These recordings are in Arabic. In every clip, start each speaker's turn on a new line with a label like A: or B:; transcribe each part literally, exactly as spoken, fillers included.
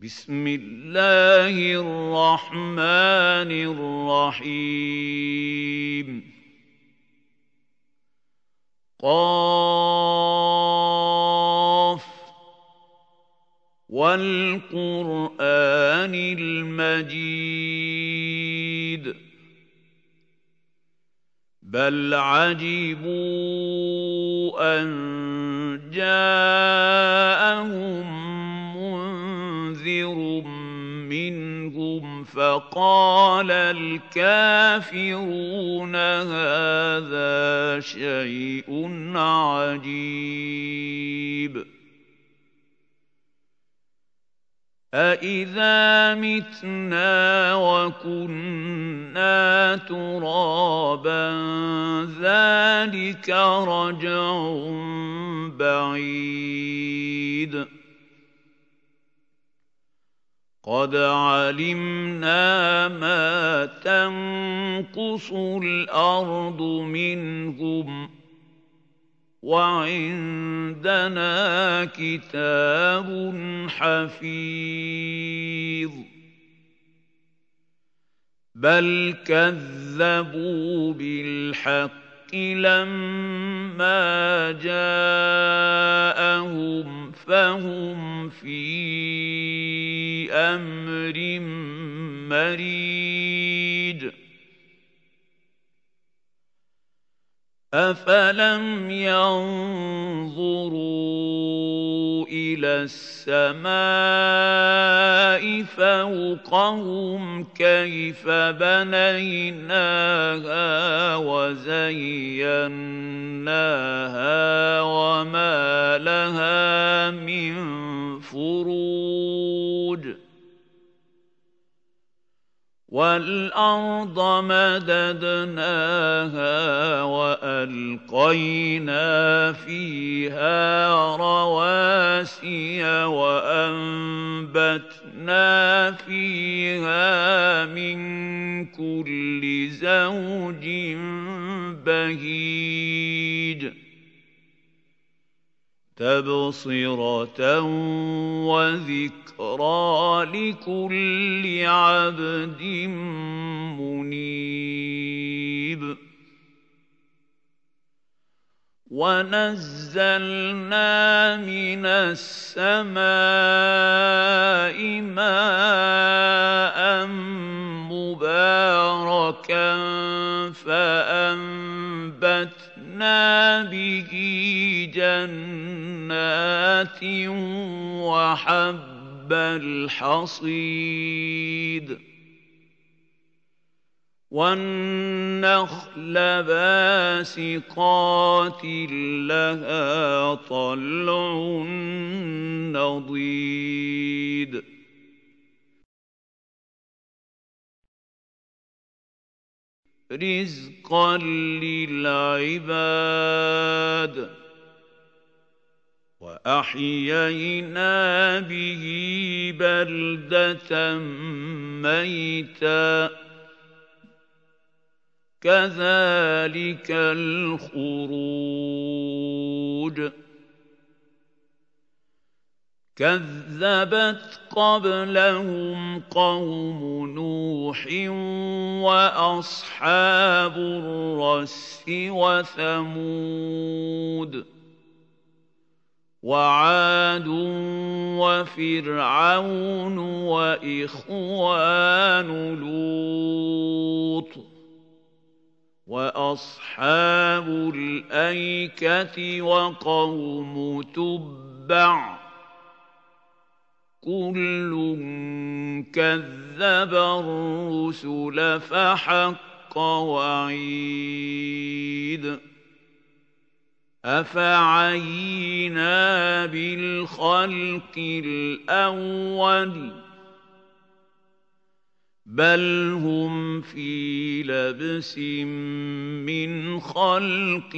A: بسم الله الرحمن الرحيم قاف والقرآن المجيد بل عجبوا أن جاءهم منذر منهم فقال الكافرون هذا شيء عجيب أَإِذَا مِتْنَا وَكُنَّا تُرَابًا ذَلِكَ رَجْعٌ بَعِيدٌ قَدْ عَلِمْنَا مَا تَنقُصُ الْأَرْضُ مِنْهُمْ وَعِندَنَا كِتَابٌ حَفِيظٌ بَلْ كَذَّبُوا بِالْحَقِّ لَمَّا جَاءَهُمْ فَهُمْ فِي أَمْرٍ مَّرِيجٍ أَفَلَمْ يَنظُرُوا إِلَى السَّمَاءِ فَوْقَهُمْ كَيْفَ بَنَيْنَاهَا وَزَيَّنَّاهَا وَمَا لَهَا مِن فُرُوجٍ وَالْأَرْضَ مَدَدْنَاهَا وَأَلْقَيْنَا فِيهَا رَوَاسِيَ وَأَنبَتْنَا فِيهَا مِن كُلِّ زَوْجٍ بَهِيجٍ تَبْصِرَةً وَذِكْرَىٰ لِكُلِّ عَبْدٍ مُّنِيبٍ وَنَزَّلْنَا مِنَ السَّمَاءِ مَاءً مُّبَارَكًا فَأَنبَتْنَا بِهِ جَنَّاتٍ وَحَبَّ الْحَصِيدِ وَالنَّخْلَ بَاسِقَاتٍ لَهَا طَلْعٌ نَّضِيدٌ رِزْقًا لِّلْعِبَادِ وَأَحْيَيْنَا بِهِ بَلْدَةً مَّيْتًا كَذَلِكَ الْخُرُوجُ كَذَّبَتْ قَبْلَهُمْ قَوْمُ نُوحٍ وَأَصْحَابُ الرَّسِّ وَثَمُودُ وَعَادٌ وَفِرْعَوْنُ وَإِخْوَانُ لُوطٍ وَأَصْحَابُ الْأَيْكَةِ وَقَوْمُ تُبَّعٍ كُلٌّ كَذَّبَ الرُّسُلَ فَحَقَّ وَعِيدِ أَفَعَيِينَا بِالْخَلْقِ الْأَوَّلِ بَلْ هُمْ فِي لَبْسٍ مِّنْ خَلْقٍ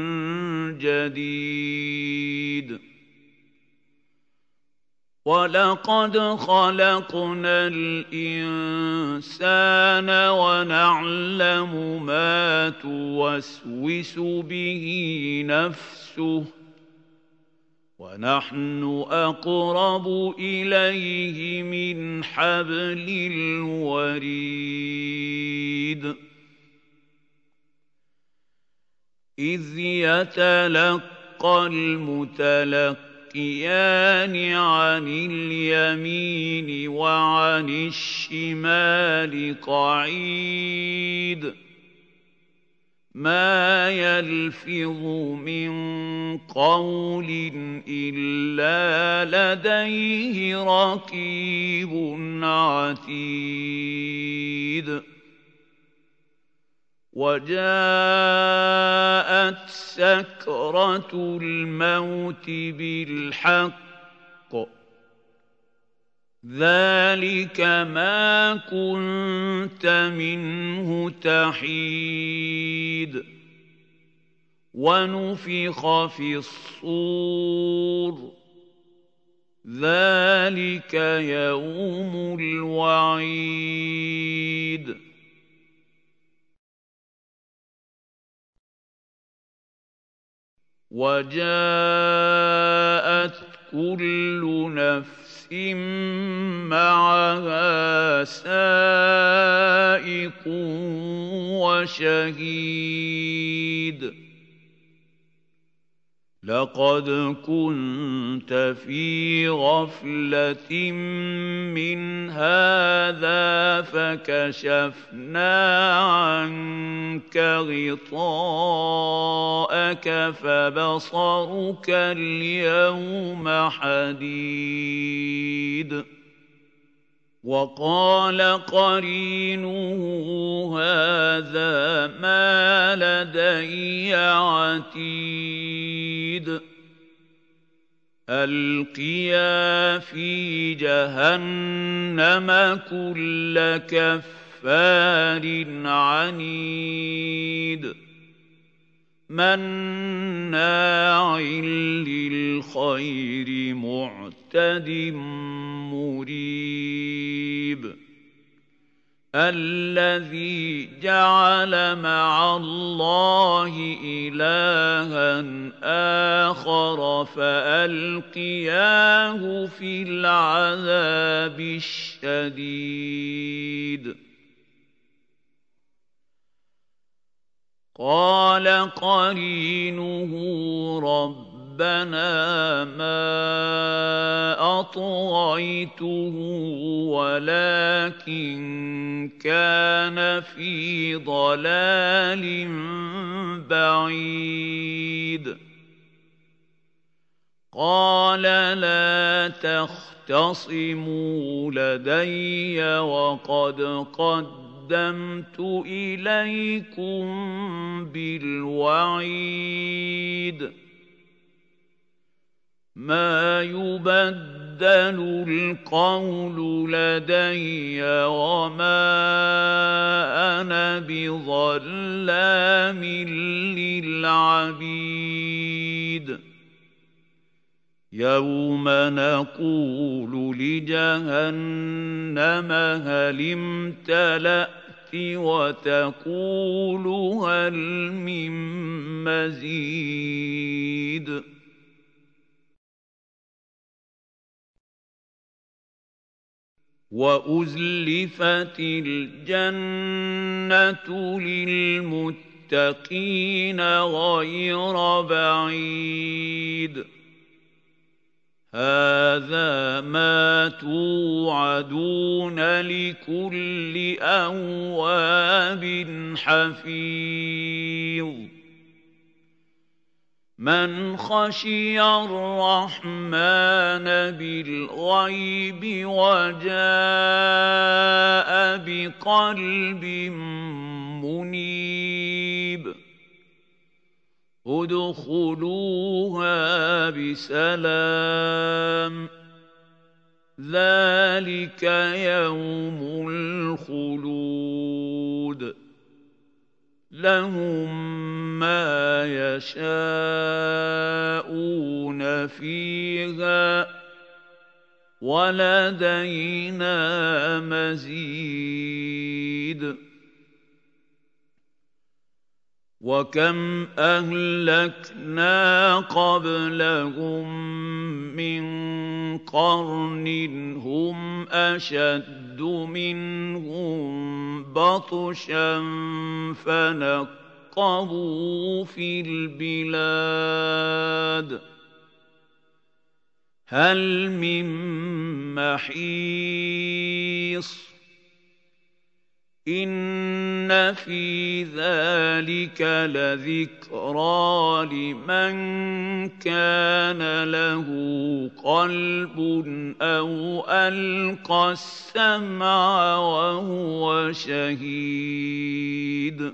A: جَدِيدٍ وَلَقَدْ خَلَقْنَا الْإِنسَانَ وَنَعْلَمُ مَا تُوَسْوِسُ بِهِ نَفْسُهُ ونحن أقرب إليه من حبل الوريد إذ يتلقى المتلقيان عن اليمين وعن الشمال قعيد ما يلفظ من قول إلا لديه رقيب عتيد وجاءت سكرة الموت بالحق ذلك ما كنت منه تحيد ونفخ في الصور ذلك يوم الوعيد وجاءت كل نفس معها سائق وشهيد لقد كنت في غفلة من هذا فكشفنا عنك غطاءك فبصرك اليوم حديد وقال قرينه هذا ما لدي عتيد ألقيا في جهنم كل كفار عنيد مناع للخير معتد مريب الذي جعل مع الله إلها آخر فألقياه في العذاب الشديد قال قرينه ربنا ما أطغيته ولكن كان في ضلال بعيد قال لا تختصموا لدي وقد قد قدمت إليكم بالوعيد ما يبدل القول لدي وما أنا بظلام للعبيد يوم نقول لجهنم هل امتلأت وتقول هل من مزيد وأزلفت الجنة للمتقين غير بعيد هذا ما توعدون لكل أواب حفيظ من خشي الرحمن بالغيب وجاء بقلب منيب ادخلوها بسلام ذلك يوم الخلود لهم ما يشاءون فيها ولدينا مزيد وكم أهلكنا قبلهم من قرن هم أشد منهم بطشا فنقبوا في البلاد هل من محيص إن في ذلك لذكرى لمن كان له قلب أو ألقى السمع وهو شهيد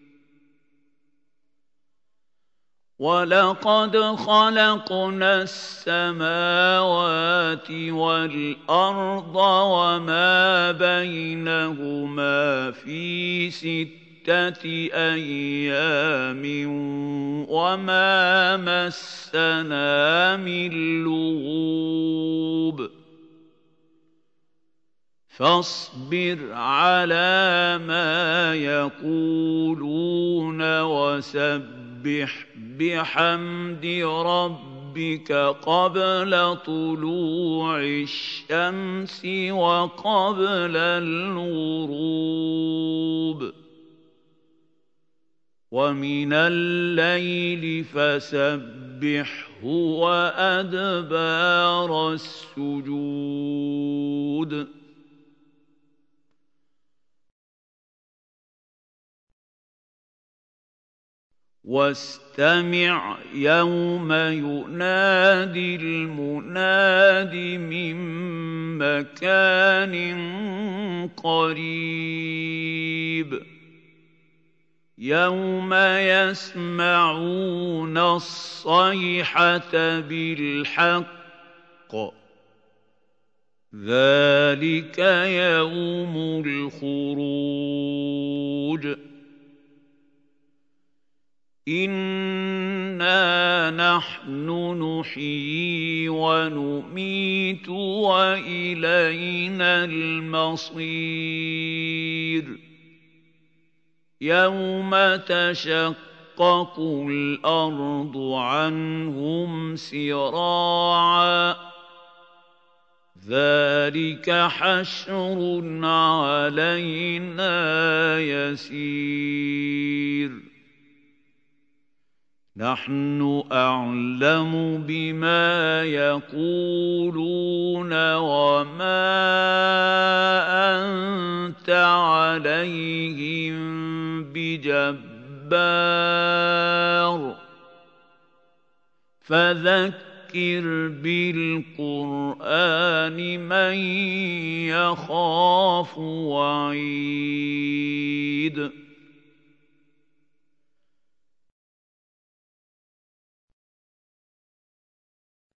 A: ولقد خلقنا السماوات والأرض وما بينهما في ستة أيام وما مسنا من لغوب فاصبر على ما يقولون وسبح بحمد ربك قبل طلوع الشمس وقبل الغروب ومن الليل فسبحه وأدبار السجود واستمع يوم ينادي المناد من مكان قريب يوم يسمعون الصيحة بالحق ذلك يوم الخروج إنا نحن نحيي ونميت وإلينا المصير يوم تشقق الأرض عنهم سراعا ذلك حشر علينا يسير نحن أعلم بما يقولون وما أنت عليهم بجبار فذكر بالقرآن من يخاف وعيد